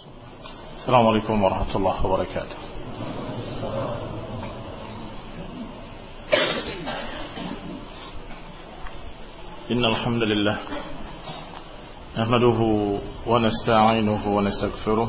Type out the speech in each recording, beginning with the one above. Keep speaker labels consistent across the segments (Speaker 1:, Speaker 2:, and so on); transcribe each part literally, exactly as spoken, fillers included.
Speaker 1: السلام عليكم ورحمة الله وبركاته. إن الحمد لله نحمده ونستعينه ونستغفره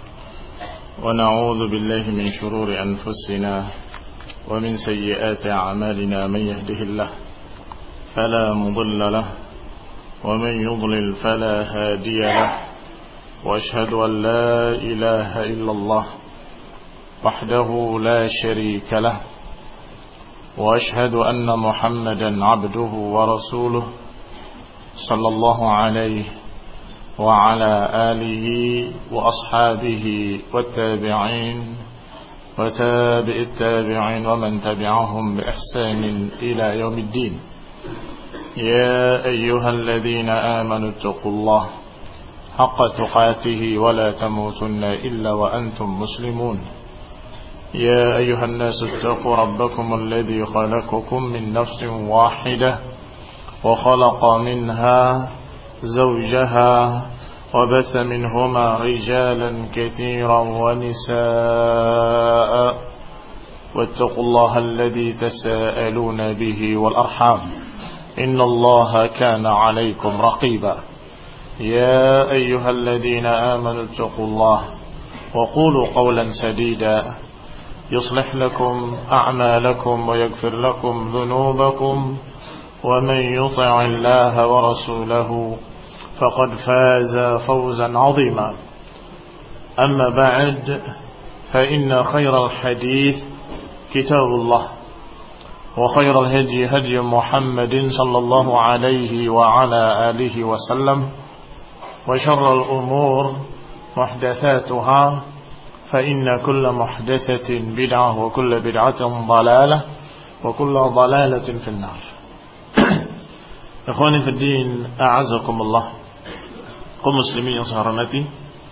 Speaker 1: ونعوذ بالله من شرور أنفسنا ومن سيئات أعمالنا. من يهده الله فلا مضل له ومن يضلل فلا هادي له، وأشهد أن لا إله إلا الله وحده لا شريك له، وأشهد أن محمدا عبده ورسوله صلى الله عليه وعلى آله وأصحابه والتابعين وتابع التابعين ومن تبعهم بإحسان إلى يوم الدين. يا أيها الذين آمنوا اتقوا الله حق تقاته ولا تموتن إلا وأنتم مسلمون. يا أيها الناس اتقوا ربكم الذي خلقكم من نفس واحدة وخلق منها زوجها وبث منهما رجالا كثيرا ونساء، واتقوا الله الذي تساءلون به والأرحام إن الله كان عليكم رقيبا. يا أيها الذين آمنوا اتقوا الله وقولوا قولا سديدا يصلح لكم أعمالكم ويغفر لكم ذنوبكم، ومن يطع الله ورسوله فقد فاز فوزا عظيما. أما بعد، فإن خير الحديث كتاب الله، وخير الهدي هدي محمد صلى الله عليه وعلى آله وسلم، وشر الأمور محدثاتها، فإن كل محدثة بدعة وكل بدعة ضلالة وكل ضلالة في النار. Ikhwani fi din, a'azakumullah, kaum muslimin yang saya hormati.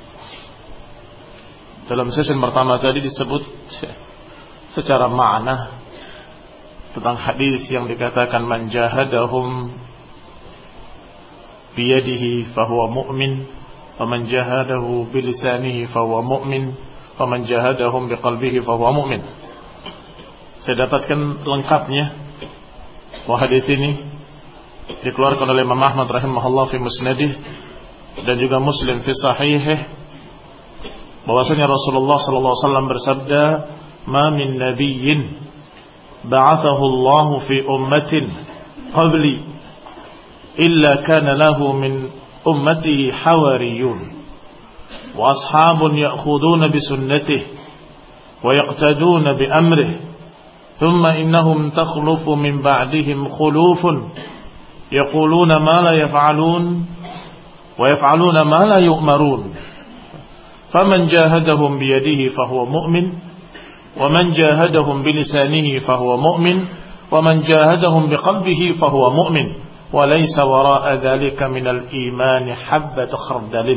Speaker 1: Dalam sesi pertama tadi disebut secara makna tentang hadis yang dikatakan man jahadahum biyadihi fahuwa mu'min, wa man jahadahu bilisanihi fahuwa mu'min, wa man jahadahum biqalbihi fahuwa mu'min. Saya dapatkan lengkapnya bahwa hadis ini dikeluarkan oleh Imam Ahmad rahimahullah fi musnadih dan juga Muslim fi sahihih, bahwasanya Rasulullah sallallahu alaihi wasallam bersabda, "Ma min nabiyyin ba'athahu Allah fi ummatin qabli illa kana lahu min ummatihi hawariyun wa ashabun ya'khuduna bi sunnatihi wa yaqtaduna bi amrihi thumma innahum takhlufu min ba'dihim khulufun يقولون ما لا يفعلون ويفعلون ما لا يؤمرون فمن جاهدهم بيده فهو مؤمن ومن جاهدهم بلسانه فهو مؤمن ومن جاهدهم بقلبه فهو مؤمن وليس وراء ذلك من الإيمان حبة خردل."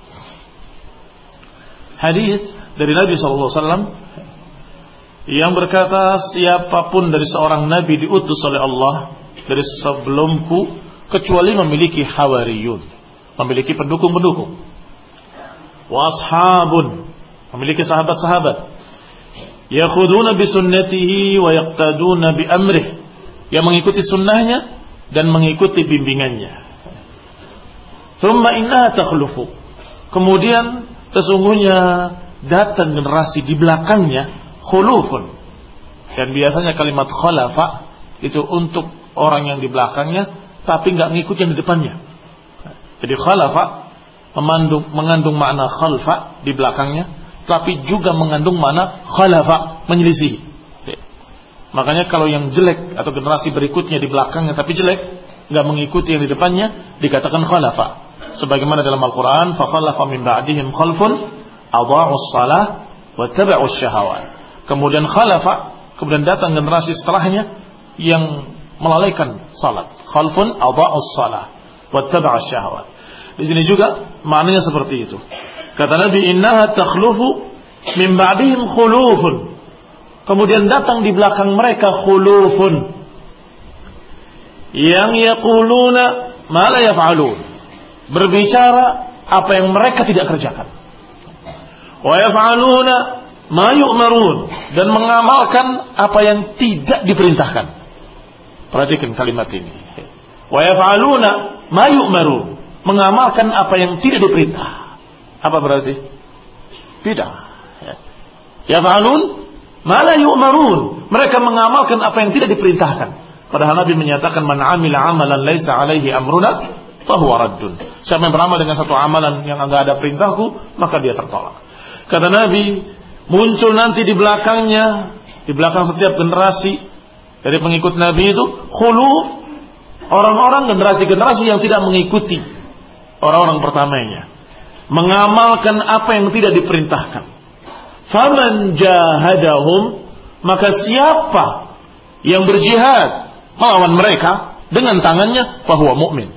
Speaker 1: Hadis dari Nabi sallallahu alaihi wasallam yang berkata, siapapun dari seorang nabi diutus oleh Allah dari sebelumku kecuali memiliki hawariyun, memiliki pendukung-pendukung, wa ashabun, memiliki sahabat-sahabat, yakhuduna bi sunnatihi wa yaqtaduna bi amrih, yang mengikuti sunnahnya dan mengikuti bimbingannya. Thumma innaha takhlufu, kemudian sesungguhnya datang generasi di belakangnya, khulufun, dan biasanya kalimat khalafa itu untuk orang yang di belakangnya tapi enggak mengikuti yang di depannya. Jadi khalafa mengandung, mengandung makna khalfa di belakangnya, tapi juga mengandung makna khalafa, menyelisihi. Makanya kalau yang jelek atau generasi berikutnya di belakangnya tapi jelek, enggak mengikuti yang di depannya, dikatakan khalafa. Sebagaimana dalam Al-Qur'an, fa khalafa min ba'dihim khalfun adha'us shalah wa taba'us syahawat. Kemudian khalafa, kemudian datang generasi setelahnya yang melalaikan salat. Khalfun adha'us shalah wa taba'as syahawat. Di sini juga maknanya seperti itu. Kata Nabi, innaha takhlufu min ba'dihim khulufun. Kemudian datang di belakang mereka khulufun yang yaquluna ma la yaf'alun, berbicara apa yang mereka tidak kerjakan. wa yaf'aluna ma yu'marun, dan mengamalkan apa yang tidak diperintahkan. Perhatikan kalimat ini. Wa yaf'aluna ma yu'marun, mengamalkan apa yang tidak diperintah. Apa berarti? Tidak. Yaf'alun ma la yu'marun, mereka mengamalkan apa yang tidak diperintahkan. Padahal Nabi menyatakan man 'amila 'amalan laisa 'alaihi amruna fahuwa raddun. Siapa yang beramal dengan satu amalan yang enggak ada perintahku, maka dia tertolak. Kata Nabi, muncul nanti di belakangnya, di belakang setiap generasi dari pengikut Nabi itu khuluf, orang-orang generasi-generasi yang tidak mengikuti orang-orang pertamanya, mengamalkan apa yang tidak diperintahkan. Faman jahadahum, maka siapa yang berjihad melawan mereka dengan tangannya, fahuwa mu'min.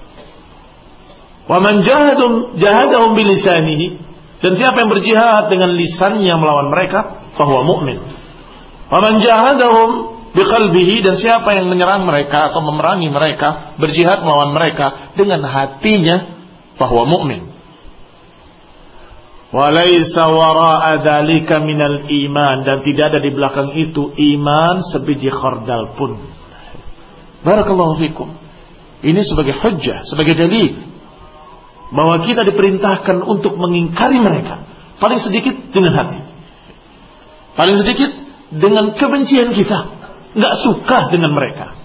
Speaker 1: Wa man jahadum jahadahum bilisanihi, dan siapa yang berjihad dengan lisannya melawan mereka, fahuwa mu'min. Wa man jahadahum biqalbihi, dan siapa yang menyerang mereka atau memerangi mereka, berjihad melawan mereka dengan hatinya, fahuwa mu'min. Wa laisa wara'a dzalika minal iman, dan tidak ada di belakang itu iman sebiji khardal pun. Barakallahu fikum. Ini sebagai hujjah, sebagai dalil bahwa kita diperintahkan untuk mengingkari mereka, paling sedikit dengan hati, paling sedikit dengan kebencian kita, nggak suka dengan mereka.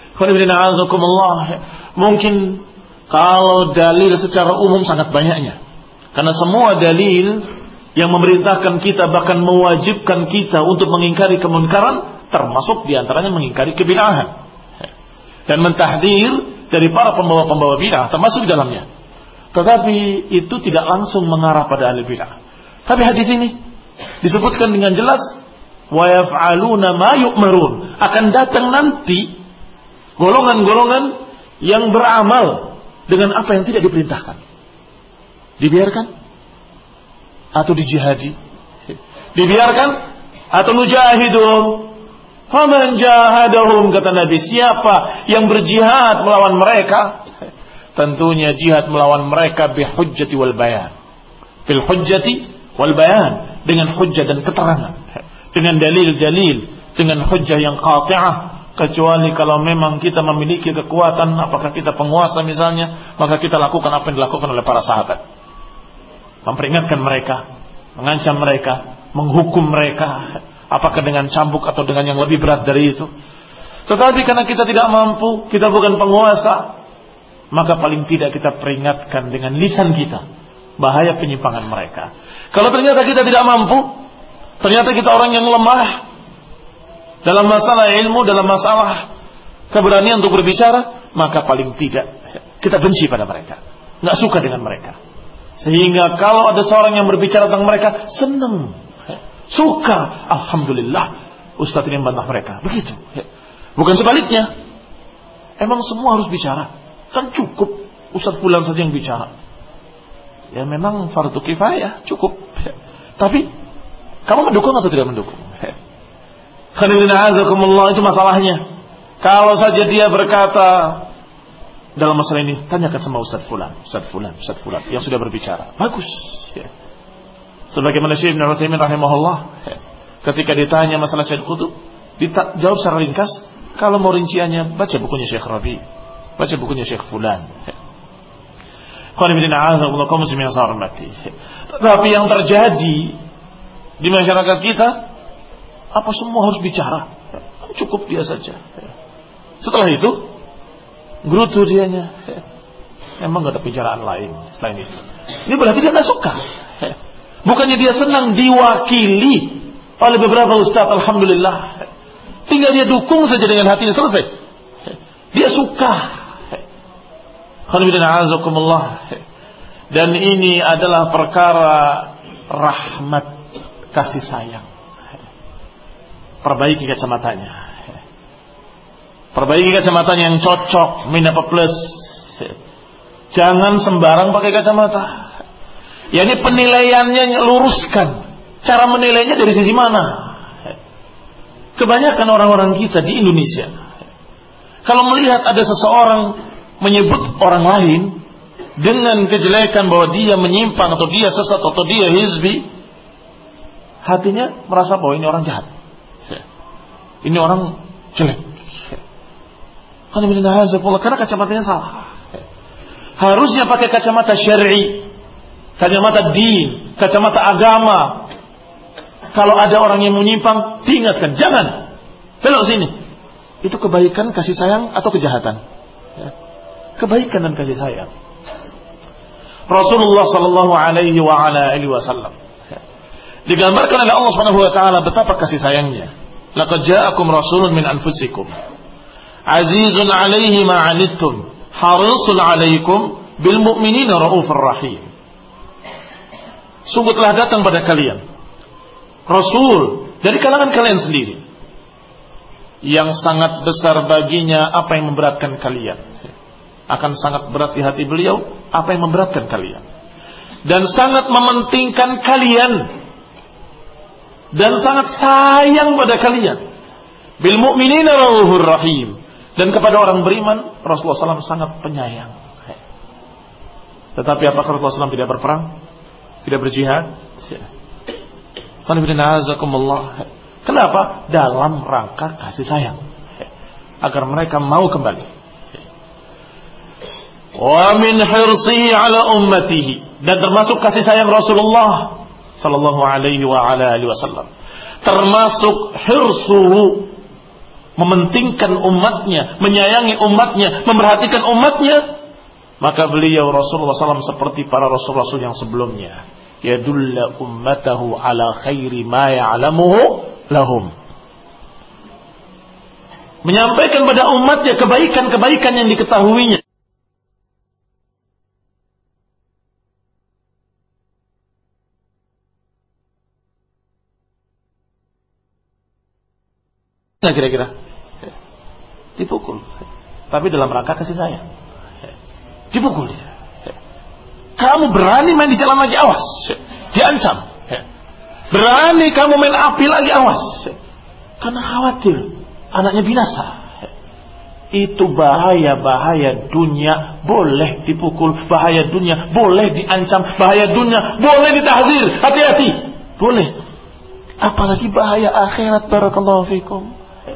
Speaker 1: Mungkin kalau dalil secara umum sangat banyaknya, karena semua dalil yang memerintahkan kita, bahkan mewajibkan kita untuk mengingkari kemunkaran, termasuk diantaranya mengingkari kebid'ahan dan mentahdir dari para pembawa-pembawa bid'ah, termasuk di dalamnya. Tetapi itu tidak langsung mengarah pada ahli bid'ah. Tapi hadis ini disebutkan dengan jelas, wa yaf'aluna ma yu'marun, akan datang nanti golongan-golongan yang beramal dengan apa yang tidak diperintahkan. Dibiarkan atau dijihadi? Dibiarkan atau nujahidum? Faman jahadahum, kata Nabi, siapa yang berjihad melawan mereka, tentunya jihad melawan mereka bihujjati wal bayan, bil hujjati wal bayan, dengan hujjah dan keterangan, dengan dalil-dalil, dengan hujjah yang qati'ah. Kecuali kalau memang kita memiliki kekuatan, apakah kita penguasa misalnya, maka kita lakukan apa yang dilakukan oleh para sahabat, memperingatkan mereka, mengancam mereka, menghukum mereka, apakah dengan cambuk atau dengan yang lebih berat dari itu. Tetapi karena kita tidak mampu, kita bukan penguasa, maka paling tidak kita peringatkan dengan lisan kita bahaya penyimpangan mereka. Kalau ternyata kita tidak mampu, ternyata kita orang yang lemah dalam masalah ilmu, dalam masalah keberanian untuk berbicara, maka paling tidak kita benci pada mereka, nggak suka dengan mereka. Sehingga kalau ada seorang yang berbicara tentang mereka, senang, suka, alhamdulillah, Ustaz ini membantah mereka. Begitu. Bukan sebaliknya. Emang semua harus bicara? Kan cukup Ustaz fulan saja yang bicara. Ya memang fardu kifayah, cukup. Tapi kamu mendukung atau tidak mendukung? Khanilina itu masalahnya. Kalau saja dia berkata dalam masalah ini, tanyakan sama Ustaz fulan, Ustaz fulan, Ustaz fulan yang sudah berbicara. Bagus. Ya. Sebagaimana Syekh Ibn Utsaimin rahimahullah, ketika ditanya masalah Syekh Qutb, dijawab secara ringkas. Kalau mau rinciannya, baca bukunya Syekh Rabi, baca bukunya Syekh Fulan. Tapi yang terjadi di masyarakat kita, apa semua harus bicara? Cukup dia saja. Setelah itu, gerutu dianya. Emang gak ada bicaraan lain selain itu. Ini berarti dia gak suka. Bukannya dia senang diwakili oleh beberapa ustaz, alhamdulillah. Tinggal dia dukung saja dengan hatinya, selesai. Dia suka. Dan ini adalah perkara rahmat, kasih sayang. Perbaiki kacamatanya. Perbaiki kacamatanya yang cocok, min apa plus. Jangan sembarang pakai kacamata. Ya ini penilaiannya luruskan. Cara menilainya dari sisi mana? Kebanyakan orang-orang kita di Indonesia, kalau melihat ada seseorang menyebut orang lain dengan kejelekan bahwa dia menyimpang atau dia sesat atau dia hizbi, hatinya merasa bahwa ini orang jahat, ini orang jelek. Karena kacamatanya salah. Harusnya pakai kacamata syar'i, kacamata din, kacamata agama. Kalau ada orang yang menyimpang, diingatkan, jangan belok sini. Itu kebaikan, kasih sayang atau kejahatan? Kebaikan dan kasih sayang. Rasulullah sallallahu alaihi wa ala alihi wasallam digambarkan oleh Allah Subhanahu wa taala betapa kasih sayangnya. Laqad ja'akum rasulun min anfusikum azizun 'alaihi ma 'anittum harisun 'alaikum bil mu'minina raufur rahim. Sungguh telah datang pada kalian rasul dari kalangan kalian sendiri yang sangat besar baginya apa yang memberatkan kalian. Akan sangat berat di hati beliau apa yang memberatkan kalian, dan sangat mementingkan kalian dan sangat sayang pada kalian. Bil mu'minina raufur rahim, dan kepada orang beriman Rasulullah sallallahu alaihi wasallam sangat penyayang. Tetapi apakah Rasulullah sallallahu alaihi wasallam tidak berperang, tidak berjihad? Kenapa? Dalam rangka kasih sayang, agar mereka mau kembali. Wa min hirsihi ala ummatihi, dan termasuk kasih sayang Rasulullah sallallahu alaihi wa ala alihi wasallam, termasuk hirsuhu, mementingkan umatnya, menyayangi umatnya, memperhatikan umatnya. Maka beliau Rasulullah sallallahu alaihi wasallam seperti para rasul-rasul yang sebelumnya, yadulla ummatahu ala khairi ma ya'lamuhu lahum, menyampaikan pada umatnya kebaikan-kebaikan yang diketahuinya. Nah, kira-kira dipukul, tapi dalam rangka kasih sayang. Dipukul dia. Kamu berani main di jalan lagi, awas, diancam. Berani kamu main api lagi, awas, karena khawatir anaknya binasa. Itu bahaya-bahaya dunia boleh dipukul, bahaya dunia boleh diancam, bahaya dunia boleh ditahdzir, hati-hati, boleh. Apalagi bahaya akhirat. Barakallahu fikum.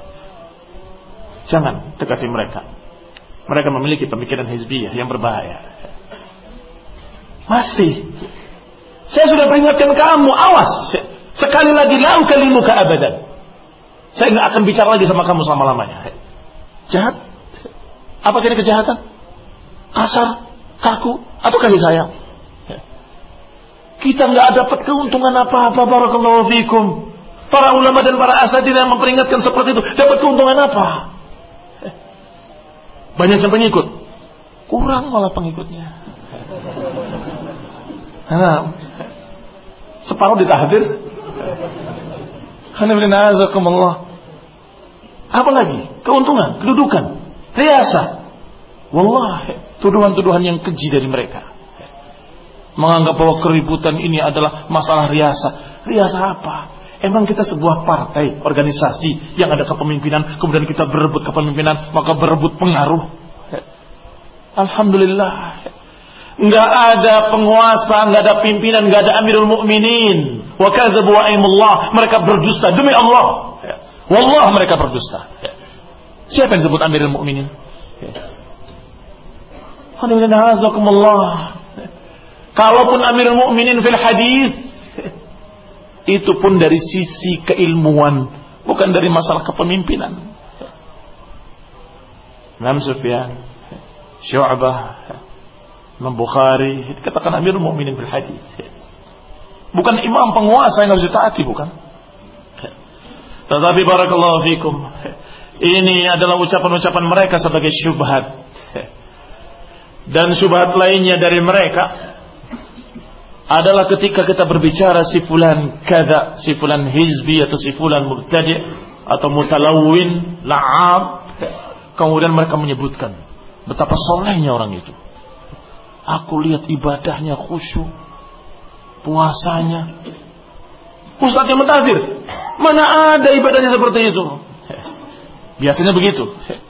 Speaker 1: Jangan dekati mereka. Mereka memiliki pemikiran hizbiyah yang berbahaya. Masih, saya sudah peringatkan kamu, awas. Sekali lagi, la ukalimuka abadan. Saya nggak akan bicara lagi sama kamu selama-lamanya. Jahat? Apa ini kejahatan? Kasar, kaku, atau kasih sayang? Kita nggak dapat keuntungan apa-apa. Barakallahu fikum. Para ulama dan para asatidzah yang memperingatkan seperti itu, dapat keuntungan apa? Banyak yang pengikut, kurang malah pengikutnya. Nah, separuh ditahdir. Apa lagi? Keuntungan, kedudukan, riasa. Wallahi, tuduhan-tuduhan yang keji dari mereka. Menganggap bahwa keributan ini adalah masalah riasa. Riasa apa? Emang kita sebuah partai, organisasi yang ada kepemimpinan, kemudian kita berebut kepemimpinan, maka berebut pengaruh. Alhamdulillah, nggak ada penguasa, nggak ada pimpinan, nggak ada Amirul Mukminin. Wa kadzabu wa aimullah, mereka berdusta demi Allah. Wallah, mereka berdusta. Siapa yang disebut Amirul Mukminin? Alhamdulillah. Kalaupun Amirul Mukminin fil hadis, itu pun dari sisi keilmuan, bukan dari masalah kepemimpinan. Imam Sufyan, Syu'bah, Imam Bukhari dikatakan Amirul Mukminin fil hadis. Bukan imam penguasa yang harus ditaati, bukan. Tetapi barakallahu fikum, ini adalah ucapan-ucapan mereka sebagai syubhat. Dan syubhat lainnya dari mereka adalah ketika kita berbicara si fulan kada, si fulan hizbi atau si fulan mubtadi' atau mutalawwin, la'ab, kemudian mereka menyebutkan betapa solehnya orang itu. Aku lihat ibadahnya khusyuk, puasanya. Ustaz yang mentahdir, mana ada ibadahnya seperti itu? Biasanya begitu.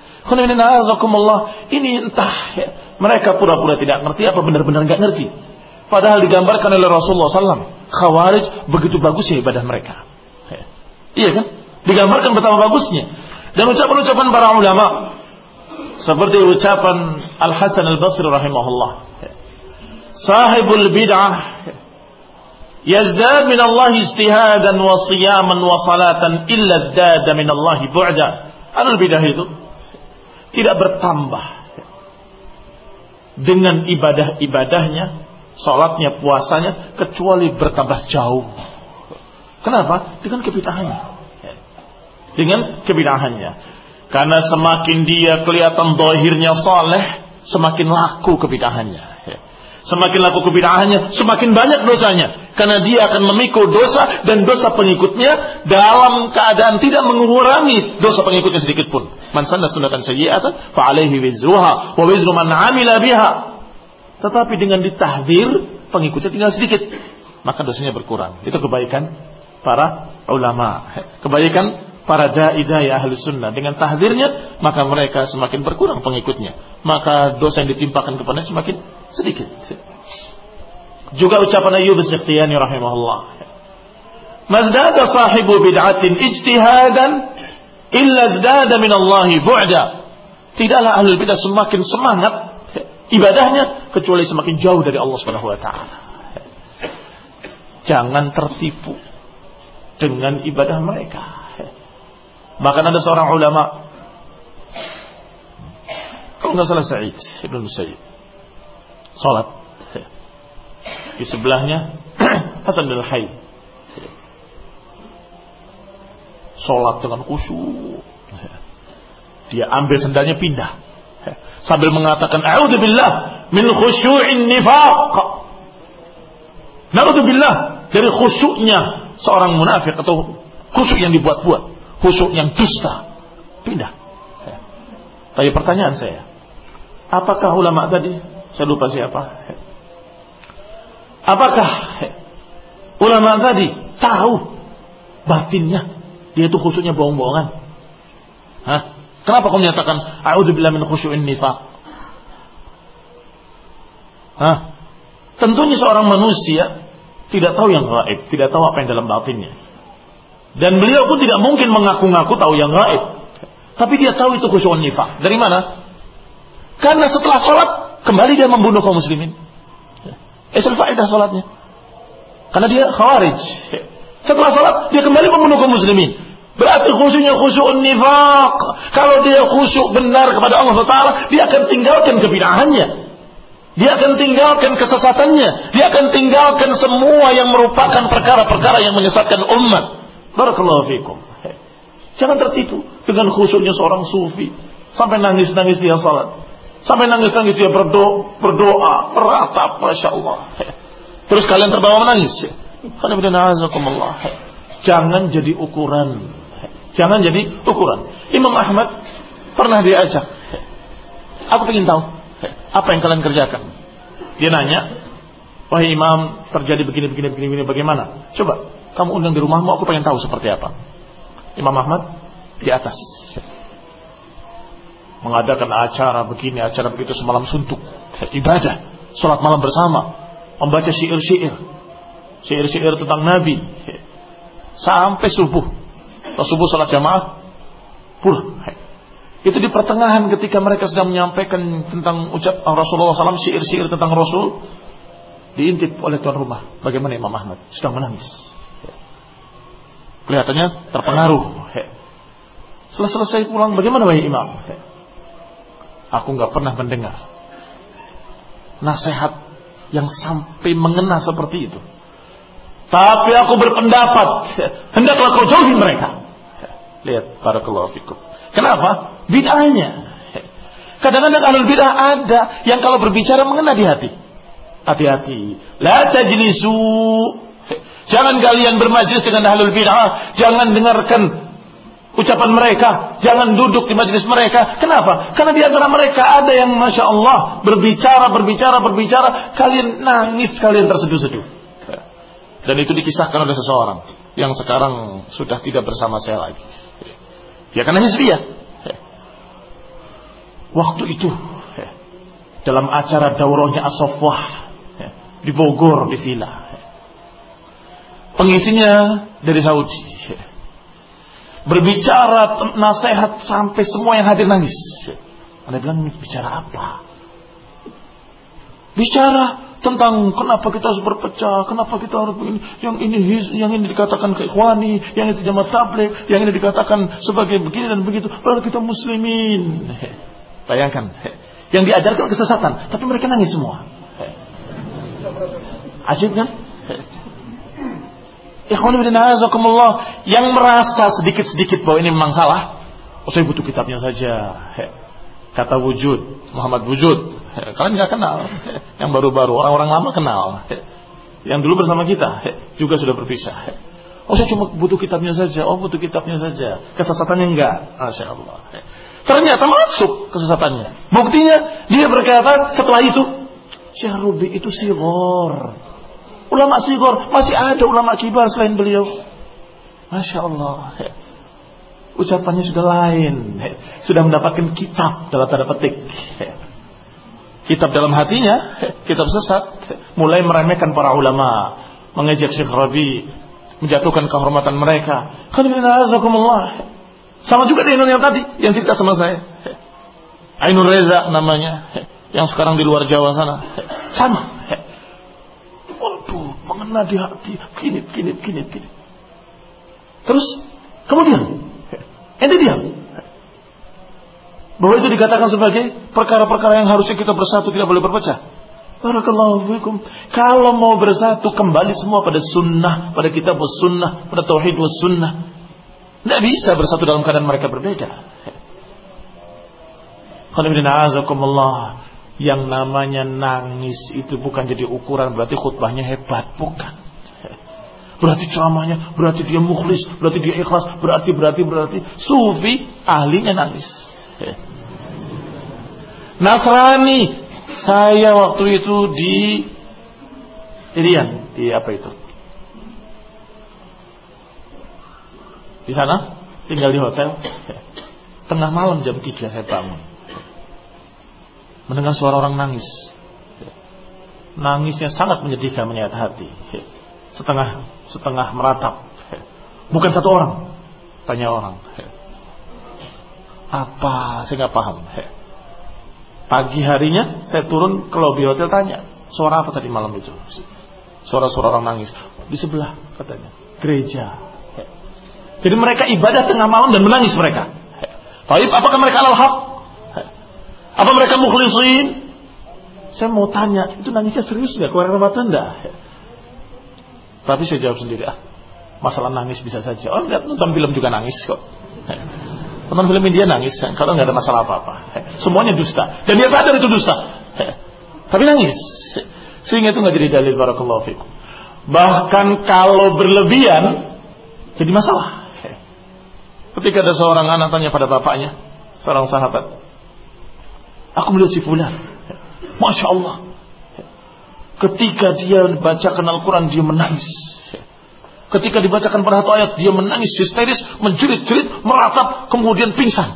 Speaker 1: Ini entah mereka pura-pura tidak ngerti apa benar-benar nggak ngerti. Padahal digambarkan oleh Rasulullah sallallahu alaihi wasallam Khawarij begitu bagusnya ibadah mereka. Iya kan? Digambarkan betapa bagusnya. Dan ucapan-ucapan para ulama seperti ucapan Al-Hasan Al-Basri rahimahullah, sahibul bid'ah yazdad min Allah ijtihadan wa siyaman wa salatan illa izdada min Allah bu'da. Ahlul bidah itu tidak bertambah dengan ibadah-ibadahnya, salatnya, puasanya, kecuali bertambah jauh. Kenapa? Dengan kebid'ahannya. Dengan kebid'ahannya. Karena semakin dia kelihatan zahirnya saleh, semakin laku kebid'ahannya. Semakin laku kebid'ahannya, semakin banyak dosanya. Karena dia akan memikul dosa dan dosa pengikutnya dalam keadaan tidak mengurangi dosa pengikutnya sedikit pun. Man sanna sunnatan sayyi'atan fa 'alaihi wizruha wa wizru man 'amila biha. Tetapi dengan ditahdzir, pengikutnya tinggal sedikit, maka dosanya berkurang. Itu kebaikan para ulama, kebaikan para dai-dai ahli sunnah. Dengan tahdzirnya, maka mereka semakin berkurang pengikutnya, maka dosa yang ditimpakan kepadanya semakin sedikit. Juga ucapan Ayyub as-Sikhtiyani rahimahullah, mazdada sahibu bid'atin ijtihadan illa zdada min Allah bu'da. Tidaklah ahli bidah semakin semangat ibadahnya kecuali semakin jauh dari Allah Subhanahu wa taala. Jangan tertipu dengan ibadah mereka. Bahkan ada seorang ulama, kalau nggak salah Sa'id Ibn Musayyib, salat di sebelahnya Hasan bin Hayy, salat dengan khusyuk. Dia ambil sendalnya, pindah sambil mengatakan a'udzubillah min khusyu'in nifaq. Na'udzubillah dari khusyuknya seorang munafik atau khusyuk yang dibuat-buat, khusyuk yang dusta. Pindah. Tapi pertanyaan saya, apakah ulama tadi, saya lupa siapa, apakah ulama tadi tahu batinnya dia itu khusyuknya bohong-bohongan? Hah? Kenapa kau menyatakan a'udzubillahi min khusyu'in nifaq? Hah? Tentunya seorang manusia tidak tahu yang gaib, tidak tahu apa yang dalam batinnya. Dan beliau pun tidak mungkin mengaku-ngaku tahu yang gaib. Tapi dia tahu itu khusyu'un nifaq. Dari mana? Karena setelah sholat kembali dia membunuh kaum muslimin. Esal faedah sholatnya. Karena dia khawarij. Setelah sholat dia kembali membunuh kaum muslimin. Berarti khusyuknya khusyu'un nifaq. Kalau dia khusyuk benar kepada Allah Taala, dia akan tinggalkan kebid'ahannya. Dia akan tinggalkan kesesatannya. Dia akan tinggalkan semua yang merupakan perkara-perkara yang menyesatkan umat. Barakallahu fikum. Jangan tertipu dengan khusyuknya seorang sufi. Sampai nangis-nangis dia salat. Sampai nangis-nangis dia berdoa, berdoa, meratap, Masya Allah. Terus kalian terbawa menangis. Jangan jadi ukuran. Jangan jadi ukuran. Imam Ahmad pernah diajak, aku ingin tahu apa yang kalian kerjakan. Dia nanya, wahai imam, terjadi begini, begini, begini, begini, bagaimana? Coba kamu undang di rumahmu, aku pengen tahu seperti apa. Imam Ahmad di atas mengadakan acara begini, acara begitu, semalam suntuk, ibadah, sholat malam bersama, membaca syair-syair, syair-syair tentang Nabi, sampai subuh. Kalau subuh sholat jamaah pulang. Itu di pertengahan ketika mereka sedang menyampaikan tentang ucap Rasulullah shallallahu alaihi wasallam, syair-syair tentang Rasul, diintip oleh tuan rumah. Bagaimana Imam Ahmad? Sedang menangis. Kelihatannya terpengaruh. Setelah selesai pulang, bagaimana wahai imam? Aku nggak pernah mendengar nasihat yang sampai mengena seperti itu. Tapi aku berpendapat, hendaklah kau jauhi mereka. Lihat, barakallahu fikum. Kenapa? Bid'ahnya. Kadang-kadang ahlul bid'ah ada yang kalau berbicara mengena di hati. Hati-hati. La tajlisu. Jangan kalian bermajlis dengan ahlul bid'ah. Jangan dengarkan ucapan mereka. Jangan duduk di majlis mereka. Kenapa? Karena di antara mereka ada yang Masya Allah berbicara, berbicara, berbicara. Kalian nangis, kalian terseduh-seduh. Dan itu dikisahkan oleh seseorang yang sekarang sudah tidak bersama saya lagi. Ya karena hizbiyah. Waktu itu dalam acara daurahnya As-Saffah di Bogor, di villa, Pengisinya dari Saudi. Berbicara nasihat sampai semua yang hadir nangis. Anda bilang bicara apa? Bicara tentang kenapa kita harus berpecah, kenapa kita harus begini, yang ini yang ini dikatakan keikhwani, yang ini jamaah tabligh, yang ini dikatakan sebagai begini dan begitu. Padahal kita muslimin. Bayangkan, yang diajarkan kesesatan, tapi mereka nangis semua. Ajib kan? Ikhwan fillah azakumullah, yang merasa sedikit-sedikit bahwa ini memang salah, oh saya butuh kitabnya saja. Kata Wujud, Muhammad Wujud. Kalian nggak kenal, yang baru-baru, orang-orang lama kenal. Yang dulu bersama kita juga sudah berpisah. Oh saya cuma butuh kitabnya saja, oh butuh kitabnya saja. Kesesatannya enggak, masya Allah. Ternyata masuk kesesatannya. Buktinya dia berkata setelah itu, Syekh Rubi itu sigor. Ulama sigor, masih ada ulama kibar selain beliau. Masya Allah. Ucapannya sudah lain. Sudah mendapatkan kitab dalam tanda petik. Kitab dalam hatinya, kitab sesat. Mulai meremehkan para ulama, mengejek Syekh Rabi, menjatuhkan kehormatan mereka. Sama juga dengan yang tadi, yang cerita sama saya. Ainur Reza namanya, yang sekarang di luar Jawa sana. Sama. Waduh, mengena di hati, gini, gini, gini, gini. Terus, kemudian, ente diam. Bahwa itu dikatakan sebagai perkara-perkara yang harusnya kita bersatu, tidak boleh berpecah. Barakallahu fikum. Kalau mau bersatu, kembali semua pada sunnah, pada kitab was sunnah, pada tauhid was sunnah. Tidak bisa bersatu dalam keadaan mereka berbeda. Alhamdulillah. Yang namanya nangis itu bukan jadi ukuran berarti khutbahnya hebat, bukan. Berarti ceramahnya, berarti dia mukhlis, berarti dia ikhlas, berarti berarti berarti sufi ahlinya nangis. Nasrani, saya waktu itu di Irian, di apa itu? Di sana, tinggal di hotel. Tengah malam jam tiga saya bangun. Mendengar suara orang nangis. Nangisnya sangat menyedihkan, menyayat hati. Setengah setengah meratap. Bukan satu orang. Tanya orang. Apa? Saya nggak paham. Pagi harinya saya turun ke lobi hotel tanya, suara apa tadi malam itu? Suara-suara orang nangis. Di sebelah katanya, gereja. Jadi mereka ibadah tengah malam dan menangis mereka. Baik, apakah mereka alal haq? Apa mereka mukhlisin? Saya mau tanya, itu nangisnya serius gak? Keluar mata enggak? Tapi saya jawab sendiri, ah, masalah nangis bisa saja. Oh enggak, nonton film juga nangis kok. Nonton film India nangis, kalau enggak ada masalah apa-apa. Semuanya dusta, dan dia sadar itu dusta. Tapi nangis, sehingga itu enggak jadi dalil. Barakallahu fikum. Bahkan kalau berlebihan, jadi masalah. Ketika ada seorang anak tanya pada bapaknya, seorang sahabat, aku melihat si fulan, masya Allah, ketika dia dibacakan Al-Quran dia menangis. Ketika dibacakan pada satu ayat dia menangis histeris, menjerit-jerit, meratap, kemudian pingsan.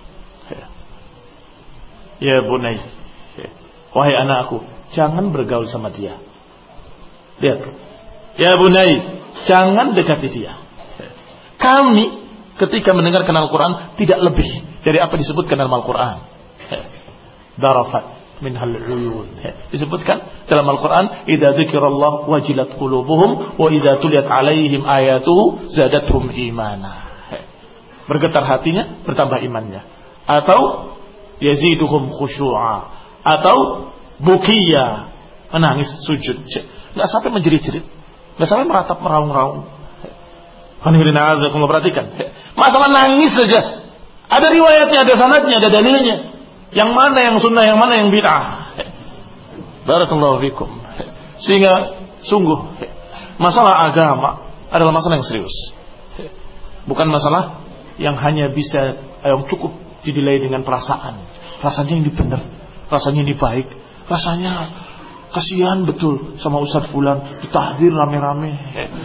Speaker 1: Ya bunai, wahai anakku, jangan bergaul sama dia. Lihat, ya bunai, jangan dekati dia. Kami ketika mendengarkan Al-Quran tidak lebih dari apa disebutkan dalam Al-Quran. Darafat minhal uyun. Disebutkan dalam Al-Quran, idza dzikrallah wajilat qulubuhum wa idza tuliyat alaihim ayatuhu zadatuhum imana. Bergetar hatinya, bertambah imannya. Atau yaziduhum khusyu'a, atau bukiya, menangis sujud. Enggak sampai menjerit-jerit, enggak sampai meratap meraung-raung. Perhatikan, masalah nangis saja ada riwayatnya, ada sanadnya, ada dalilnya. Yang mana yang sunnah, yang mana yang bid'ah. Barakallahu fikum. Sehingga sungguh masalah agama adalah masalah yang serius. Bukan masalah yang hanya bisa yang cukup didilai dengan perasaan. Rasanya ini benar, rasanya ini baik, rasanya kasihan betul sama Ustadz Fulan, ditahdir rame-rame.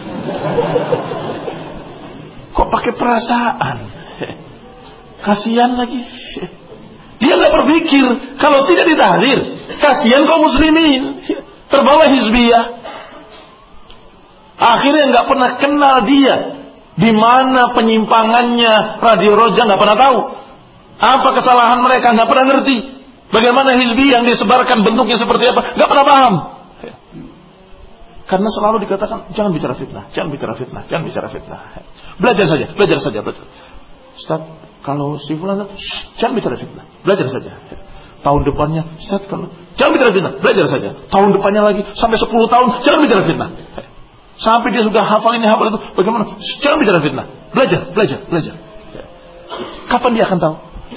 Speaker 1: Kok pakai perasaan? Kasihan lagi. Dia nggak berpikir kalau tidak ditahdir, kasihan kaum muslimin, terbawa hizbiyah. Akhirnya nggak pernah kenal dia. Di mana penyimpangannya Radio Roja nggak pernah tahu. Apa kesalahan mereka nggak pernah ngerti. Bagaimana hizbi yang disebarkan bentuknya seperti apa nggak pernah paham. Karena selalu dikatakan jangan bicara fitnah, jangan bicara fitnah, jangan bicara fitnah. Belajar saja, belajar saja, belajar. Ustaz, kalau si fulan, jangan bicara fitnah, belajar saja. Tahun depannya, Ustaz, kalau jangan bicara fitnah, belajar saja. Tahun depannya lagi sampai sepuluh tahun, jangan bicara fitnah. Sampai dia sudah hafal ini, hafal itu, bagaimana? Jangan bicara fitnah, belajar, belajar, belajar. Kapan dia akan tahu?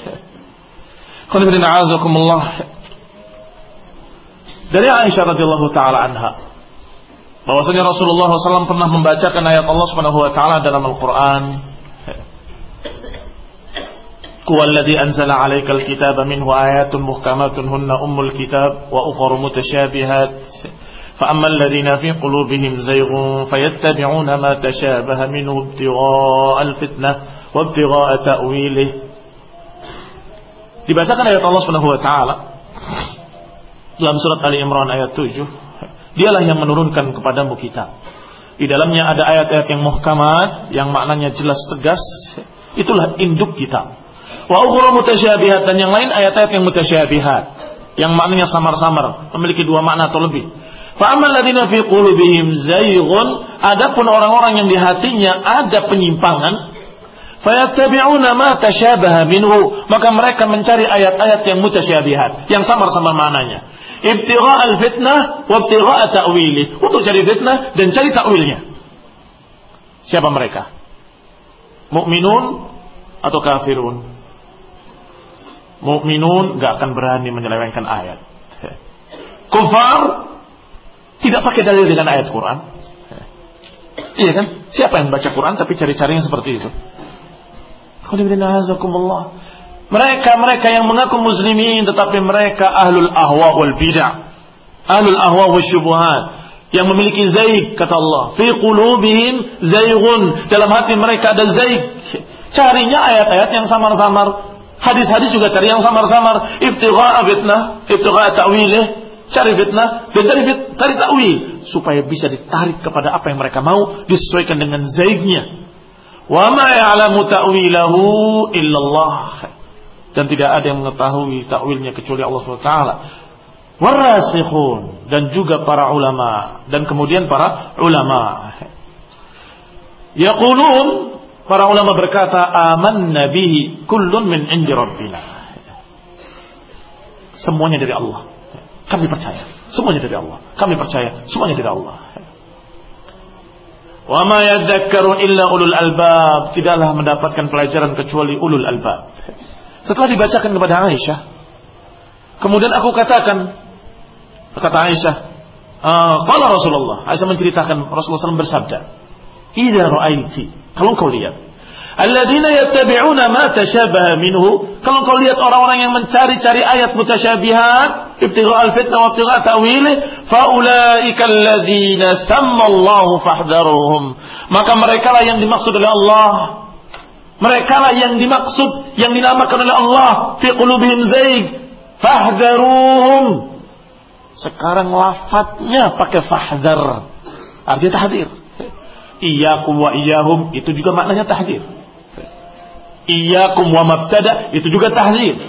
Speaker 1: Dari Aisyah radhiyallahu taala anha, bahwasanya Rasulullah shallallahu alaihi wasallam pernah membacakan ayat Allah Subhanahu wa taala dalam Al-Qur'an. Huwallazi anzala 'alaikal kitaba minhu ayatun muhkamatun hunna ummul kitab wa ukhra mutasyabihat. Fa ammal ladzina fi qulubihim zayghun fayattabi'una ma tashabaha minhu ibtigha'al fitnah wa ibtigha'a ta'wilih. Dibacakan ayat Allah Subhanahu wa taala dalam surat Ali Imran ayat tujuh. Dialah yang menurunkan kepadamu kitab. Di dalamnya ada ayat-ayat yang muhkamat, yang maknanya jelas tegas. Itulah induk kitab. Wa ukhra mutasyabihat, dan yang lain ayat-ayat yang mutasyabihat, yang maknanya samar-samar, memiliki dua makna atau lebih. Fa ammal ladzina fi qulubihim zayghun, adapun orang-orang yang di hatinya ada penyimpangan, fayattabi'una ma tashabaha minhu, maka mereka mencari ayat-ayat yang mutasyabihat, yang samar-samar maknanya. Ibtigha'al fitnah wa ibtigha'a ta'wilih, untuk cari fitnah dan cari ta'wilnya. Siapa mereka? Mukminun atau kafirun? Mukminun enggak akan berani menyelewengkan ayat. Kufar tidak pakai dalil dengan ayat Quran. Iya kan? Siapa yang baca Quran tapi cari-cari yang seperti itu? Mereka-mereka yang mengaku muslimin tetapi mereka ahlul ahwa wal bid'ah, ahlul ahwa wal syubhat, yang memiliki zaig, kata Allah, fi qulubihim zaighun, dalam hati mereka ada zaig. Carinya ayat-ayat yang samar-samar, hadis-hadis juga cari yang samar-samar, ibtigha'a fitnah, ibtigha'a ta'wilih, cari fitnah dan cari fit, cari ta'wil, supaya bisa ditarik kepada apa yang mereka mau, disesuaikan dengan zaignya. Wa ma ya'lamu ta'wilahu illallah, dan tidak ada yang mengetahui ta'wilnya kecuali Allah subhanahu wa taala. Warasikhun, dan juga para ulama, dan kemudian para ulama. Yaqulun, para ulama berkata, amanna bihi kullun min indi rabbina. Semuanya dari Allah. Kami percaya. Semuanya dari Allah. Kami percaya. Semuanya dari Allah. Wa ma yadzakkaru illa ulul albab. Tidaklah mendapatkan pelajaran kecuali ulul albab. Setelah dibacakan kepada Aisyah, kemudian aku katakan, kata Aisyah, qala Rasulullah, Aisyah menceritakan Rasulullah shallallahu alaihi wasallam bersabda, idza ra'aiti, kalau kau lihat, alladzina yattabi'una ma tashabaha minhu, kalau kau lihat orang-orang yang mencari-cari ayat mutasyabihat, ibtigha'al fitnah wa ibtigha' ta'wilih, fa ulaika alladzina sammallahu fahdharuhum, maka merekalah yang dimaksud oleh Allah. Merekalah yang dimaksud, yang dinamakan oleh Allah, fi qulubihim zaig, fahdharuhum. Sekarang lafadznya pakai fahdhar, artinya tahdzir. Iyyakum wa iyyahum, itu juga maknanya tahdzir. Iyyakum wa mabtada, itu juga tahdzir.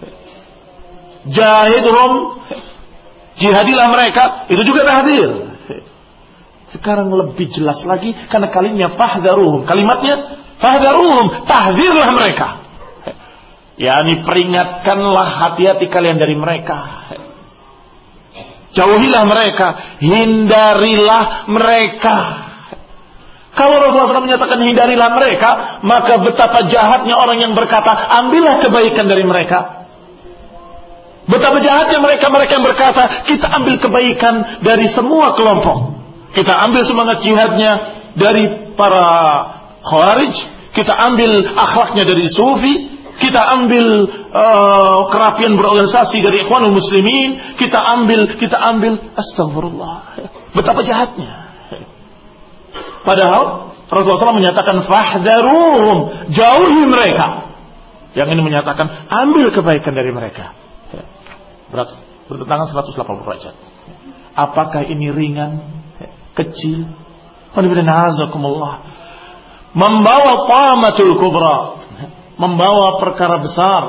Speaker 1: Jahidhum, jihadilah mereka, itu juga tahdzir. Sekarang lebih jelas lagi karena kalimatnya fahdharuhum, kalimatnya fahdharuhum, tahdzirlah mereka. Yani peringatkanlah, hati-hati kalian dari mereka. Jauhilah mereka, hindarilah mereka. Kalau Rasulullah shallallahu alaihi wasallam menyatakan hindarilah mereka, maka betapa jahatnya orang yang berkata ambillah kebaikan dari mereka. Betapa jahatnya mereka-mereka yang berkata kita ambil kebaikan dari semua kelompok. Kita ambil semangat jihadnya dari para Khawarij, kita ambil akhlaknya dari Sufi, kita ambil uh, kerapian berorganisasi dari Ikhwanul Muslimin, kita ambil, kita ambil, astagfirullah. Betapa jahatnya. Padahal Rasulullah shallallahu alaihi wasallam menyatakan fahdharuhum, jauhi mereka. Yang ini menyatakan ambil kebaikan dari mereka. Berat, bertentangan seratus delapan puluh derajat. Apakah ini ringan, kecil, Membawa qamatul kubra, membawa perkara besar.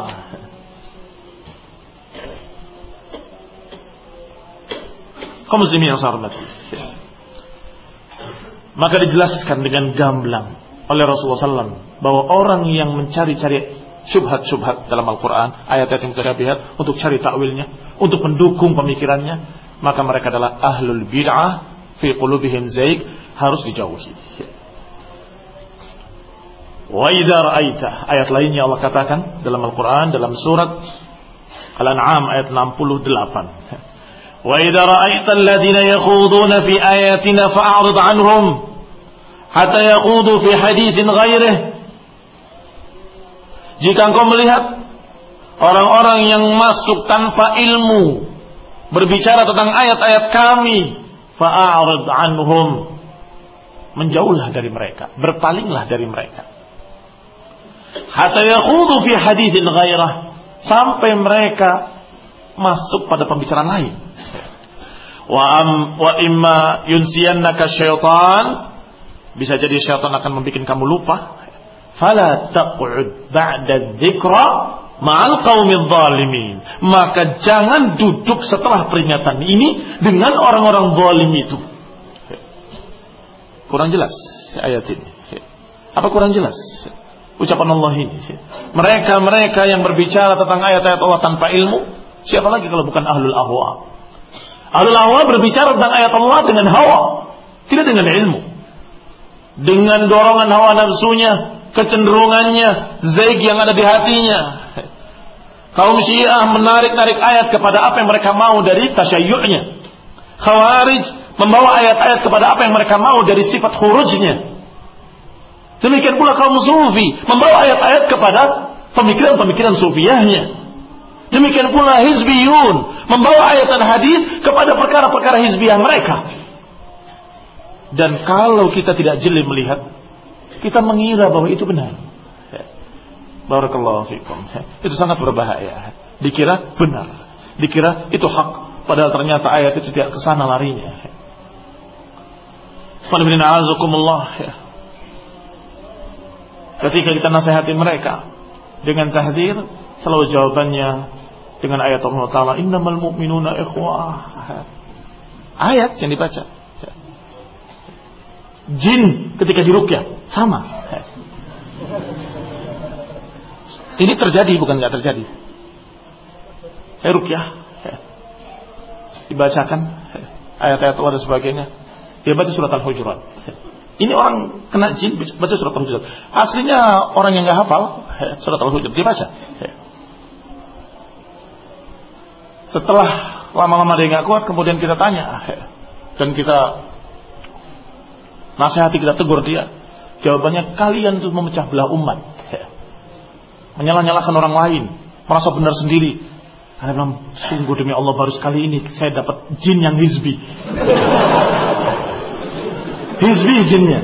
Speaker 1: Kaum muslimin yang saya hormati, maka dijelaskan dengan gamblang oleh Rasulullah sallallahu alaihi wasallam bahwa orang yang mencari-cari syubhat-syubhat dalam Al-Quran, ayat-ayat yang mutasyabihat, untuk cari takwilnya, untuk mendukung pemikirannya, maka mereka adalah ahlul bid'ah fi qulubihim zaig, harus dijauhi. Wa idza ra'aita, ayat lainnya Allah katakan dalam Al-Quran dalam surat Al-An'am ayat enam puluh delapan. Wa idza ra'aita alladziina yakhuduna fi ayatina fa'rid 'anhum hatta yakhudu fi haditsin ghairihi. Jika engkau melihat orang-orang yang masuk tanpa ilmu berbicara tentang ayat-ayat kami, fa'rid 'anhum, menjauhlah dari mereka, berpalinglah dari mereka. Hatta yakhudu fi haditsin ghairah, sampai mereka masuk pada pembicaraan lain. Wa am wa imma yunsiyannaka syaitan, bisa jadi syaitan akan membuat kamu lupa. Fala taq'ud ba'da dzikra ma'al qaumidz zalimin, maka jangan duduk setelah peringatan ini dengan orang-orang zalim itu. Kurang jelas ayat ini. Apa kurang jelas ucapan Allah ini? Mereka-mereka yang berbicara tentang ayat-ayat Allah tanpa ilmu, siapa lagi kalau bukan ahlul ahwa? Ahlul ahwa berbicara tentang ayat Allah dengan hawa, tidak dengan ilmu, dengan dorongan hawa nafsunya, kecenderungannya, zaig yang ada di hatinya. Kaum Syiah menarik-narik ayat kepada apa yang mereka mau dari tasyayyu'nya. Khawarij membawa ayat-ayat kepada apa yang mereka mau dari sifat khurujnya. Demikian pula kaum Sufi membawa ayat-ayat kepada pemikiran-pemikiran sufiyahnya. Demikian pula hizbiyun membawa ayat dan hadis kepada perkara-perkara hizbiyah mereka. Dan kalau kita tidak jeli melihat, kita mengira bahwa itu benar. Barakallahu fikum. Itu sangat berbahaya. Dikira benar, dikira itu hak, padahal ternyata ayat itu tidak ke sana larinya. Ketika kita nasihati mereka dengan tahdzir, selalu jawabannya dengan ayat Allah Ta'ala, innamal mu'minuna ikhwah. Ayat yang dibaca. Jin ketika diruqyah sama. Ini terjadi, bukan enggak terjadi. Saya ruqyah, dibacakan ayat-ayat Allah dan sebagainya, dia baca surat Al-Hujurat. Ini orang kena jin baca surat Al-Hujurat. Aslinya orang yang enggak hafal surat Al-Hujurat dia baca. Setelah lama-lama dia enggak kuat, kemudian kita tanya dan kita nasihati, kita tegur dia. Jawabannya, kalian itu memecah belah umat, menyalah-nyalahkan orang lain, merasa benar sendiri. Saya bilang, sungguh demi Allah, baru sekali ini saya dapat jin yang hizbi. Hizbi jinnya.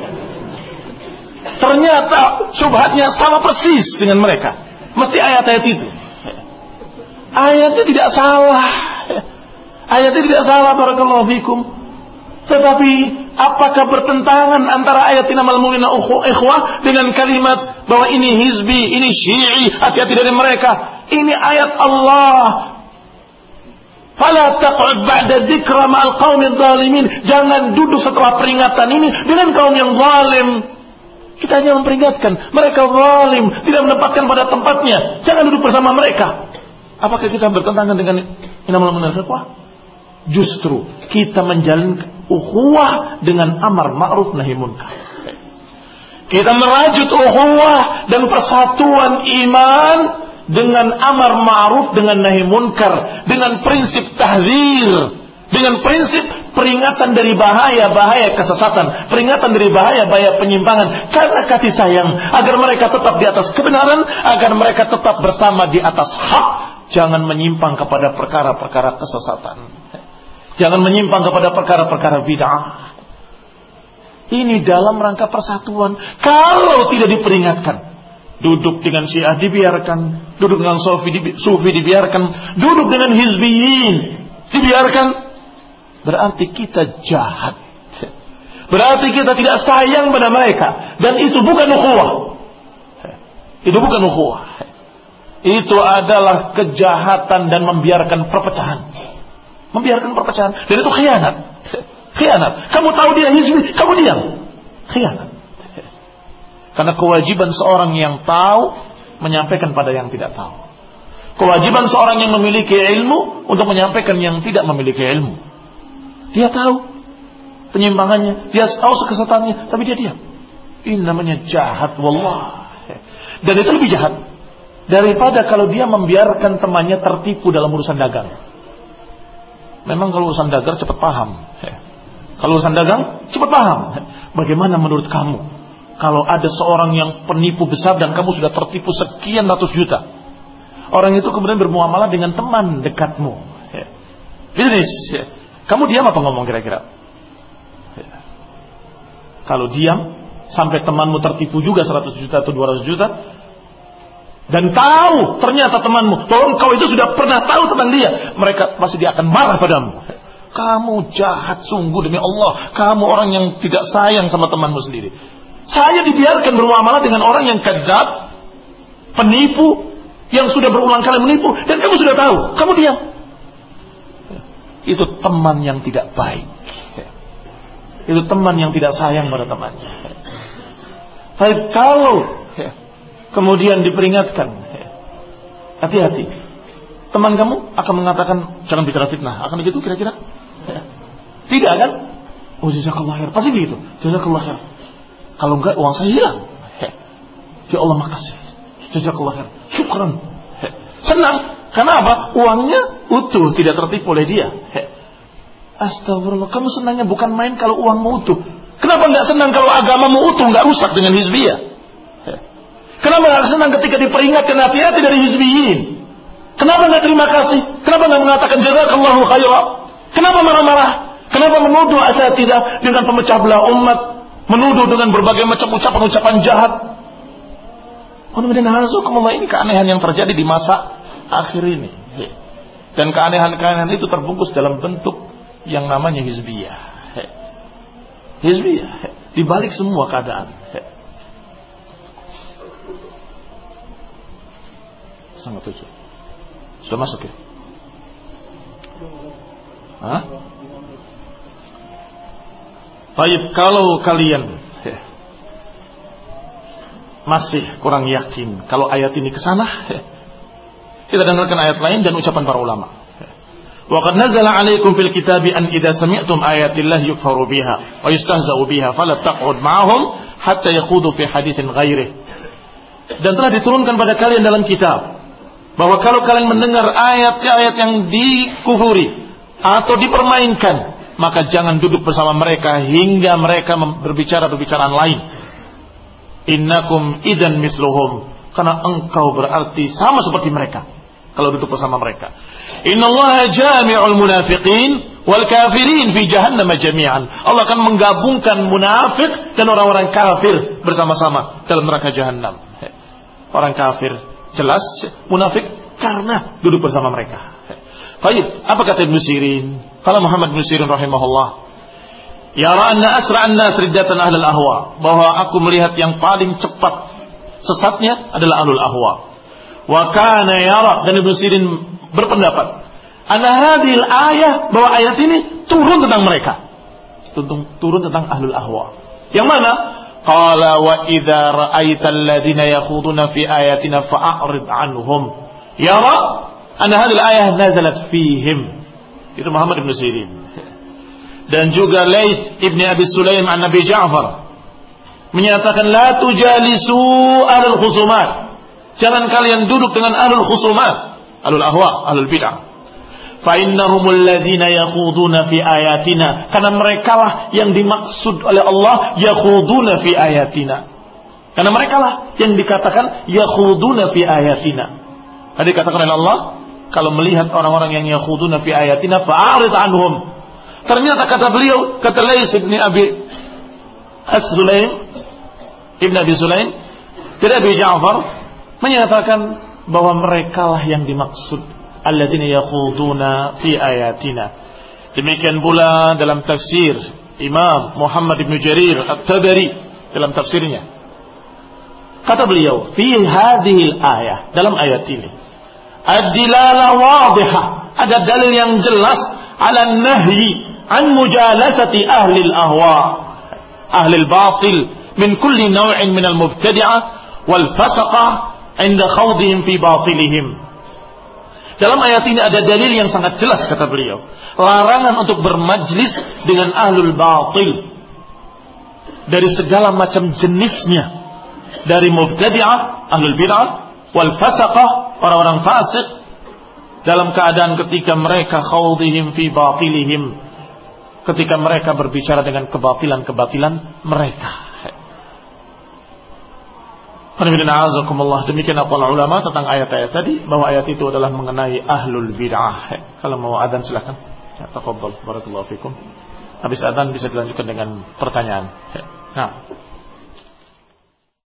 Speaker 1: Ternyata syubhatnya sama persis dengan mereka. Mesti ayat-ayat itu. Ayatnya tidak salah. Ayatnya tidak salah, barakallahu fikum. Tetapi apakah bertentangan antara ayat innamal mu'minuna ikhwah dengan kalimat bahwa ini hizbi, ini syi'i, hati-hati dari mereka? Ini ayat Allah. Fala taq'ud ba'da dzikra ma'al qaumidz zalimin. Jangan duduk setelah peringatan ini dengan kaum yang zalim. Kita hanya memperingatkan, mereka zalim, tidak menempatkan pada tempatnya. Jangan duduk bersama mereka. Apakah kita bertentangan dengan innamal mu'minuna ikhwah? Justru kita menjalankan ukhuwah dengan amar ma'ruf nahi munkar. Kita merajut ukhuwah dan persatuan iman dengan amar ma'ruf, dengan nahi munkar, dengan prinsip tahdzir, dengan prinsip peringatan dari bahaya-bahaya kesesatan, peringatan dari bahaya-bahaya penyimpangan, karena kasih sayang agar mereka tetap di atas kebenaran, agar mereka tetap bersama di atas hak, jangan menyimpang kepada perkara-perkara kesesatan. Jangan menyimpang kepada perkara-perkara bid'ah. Ini dalam rangka persatuan. Kalau tidak diperingatkan, duduk dengan Syiah dibiarkan, duduk dengan Sufi, Sufi dibiarkan, duduk dengan Hizbiyin dibiarkan, berarti kita jahat. Berarti kita tidak sayang pada mereka. Dan itu bukan ukhuwah. Itu bukan ukhuwah. Itu adalah kejahatan dan membiarkan perpecahan. Membiarkan perpecahan. Dan itu khianat. Khianat. Kamu tahu dia hizbi, kamu diam. Khianat. Karena kewajiban seorang yang tahu menyampaikan pada yang tidak tahu. Kewajiban seorang yang memiliki ilmu untuk menyampaikan yang tidak memiliki ilmu. Dia tahu penyimpangannya, dia tahu kesesatannya, tapi dia diam. Ini namanya jahat, wallah. Dan itu lebih jahat daripada kalau dia membiarkan temannya tertipu dalam urusan dagang. Memang kalau urusan dagang cepat paham. Kalau urusan dagang cepat paham. Bagaimana menurut kamu kalau ada seorang yang penipu besar dan kamu sudah tertipu sekian ratus juta? Orang itu kemudian bermuamalah dengan teman dekatmu. Bisnis. Kamu diam apa ngomong kira-kira? Kalau diam sampai temanmu tertipu juga seratus juta atau dua ratus juta, dan tahu ternyata temanmu bahwa engkau itu sudah pernah tahu tentang dia, mereka pasti dia akan marah padamu. Kamu jahat sungguh demi Allah. Kamu orang yang tidak sayang sama temanmu sendiri. Saya dibiarkan bermuamalah dengan orang yang kadzab, penipu, yang sudah berulang kali menipu, dan kamu sudah tahu, kamu diam. Itu teman yang tidak baik. Itu teman yang tidak sayang pada temannya. Tapi kalau kemudian diperingatkan, hati-hati, teman kamu akan mengatakan jangan bicara fitnah, akan begitu kira-kira? Tidak kan? Oh, jazakallah khair, pasti begitu. Jazakallah khair. Kalau enggak uang saya hilang. Ya Allah makasih. Jazakallah khair. Syukran. Senang. Karena apa? Uangnya utuh, tidak tertipu oleh dia. Astagfirullah. Kamu senangnya bukan main kalau uangmu utuh. Kenapa enggak senang kalau agamamu utuh, enggak rusak dengan hizbiyah? Kenapa enggak senang ketika diperingatkan hati-hati dari hizbiyin? Kenapa enggak terima kasih? Kenapa enggak mengatakan jazakallahu khairan? Kenapa marah-marah? Kenapa menuduh asatidzah dengan pemecah belah umat? Menuduh dengan berbagai macam ucapan-ucapan jahat? Ini keanehan yang terjadi di masa akhir ini. Dan keanehan-keanehan itu terbungkus dalam bentuk yang namanya hizbiyah. Hizbiyah. Di balik semua keadaan. Sangat tujuh. Sudah masuk ya? Hah? Baik, kalau kalian masih kurang yakin kalau ayat ini kesana, kita dengarkan ayat lain dan ucapan para ulama. Wa qad nazala 'alaikum fil kitabi an idza sami'tum ayatillahi yukfaru biha wa yustahza'u biha fala taq'ud ma'ahum hatta yakhudu fi haditsin ghairihi. Dan telah diturunkan pada kalian dalam kitab bahwa kalau kalian mendengar ayat-ayat yang dikufuri atau dipermainkan, maka jangan duduk bersama mereka hingga mereka berbicara perbicaraan lain. Innakum idan misluhum, karena engkau berarti sama seperti mereka kalau duduk bersama mereka. Innallaha jami'ul munafiqin wal kafirin fi jahannam jami'an. Allah akan menggabungkan munafik dan orang-orang kafir bersama-sama dalam neraka jahanam. Orang kafir jelas, munafik karena duduk bersama mereka. Baik, apa kata Ibnu Sirin? Kalau Muhammad bin Sirin rahimahullah, yara anna asra'an nas riddatan ahlul ahwa, bahwa aku melihat yang paling cepat sesatnya adalah ahlul ahwa. Wa kana yara, dan Ibnu Sirin berpendapat, anna hadhil ayah, bahwa ayat ini turun tentang mereka. Turun tentang ahlul ahwa. Yang mana? Qala wa idza ra'aital ladzina yakhuduna fi ayatina fa'rid anhum. Yara anna hadhil ayah nazalat fihim. Itu Muhammad bin Sirin. Dan juga Laits ibn Abi Sulaim an Nabi Ja'far menyatakan la tujalisu ahlul khusumat. Jangan kalian duduk dengan ahlul khusumat, ahlul ahwa, ahlul bid'ah. Fa innahumul ladzina yakhuduna fi ayatina, karena merekalah yang dimaksud oleh Allah yakhuduna fi ayatina. Karena merekalah yang dikatakan yakhuduna fi ayatina. Tadi dikatakan oleh Allah, kalau melihat orang-orang yang yakhuduna fi ayatina fa'arid anhum. Ternyata kata beliau, kata Laits ibn Abi As-Sulaim, ibn Abi Sulaim, dari Abi Ja'far menyatakan bahwa merekalah yang dimaksud alladzina yakhuduna fi ayatina. Demikian pula dalam tafsir Imam Muhammad bin Jarir At-Tabari dalam tafsirnya. Kata beliau, fi hadhil ayah, dalam ayat ini, ad-dilalah wadihah, ada dalil yang jelas ala nahyi an mujalasati ahli al-ahwa, ahli al-batil min kulli naw'in min al-mubtadi'ah wal fasaqah 'inda khawdihim fi batilihim. Dalam ayat ini ada dalil yang sangat jelas, kata beliau, larangan untuk bermajlis dengan ahlul batil dari segala macam jenisnya, dari mubtadi'ah, ahlul bid'ah, wal fasaqah, orang-orang fasik, dalam keadaan ketika mereka khawdihim fi batilihim, ketika mereka berbicara dengan kebatilan-kebatilan mereka. Demikian aqwal ulama tentang ayat-ayat tadi, bahwa ayat itu adalah mengenai ahlul bid'ah. Kalau mau adzan silakan. Ya, tafadhal. Barakallahu fikum. Habis adzan bisa dilanjutkan dengan pertanyaan. Nah.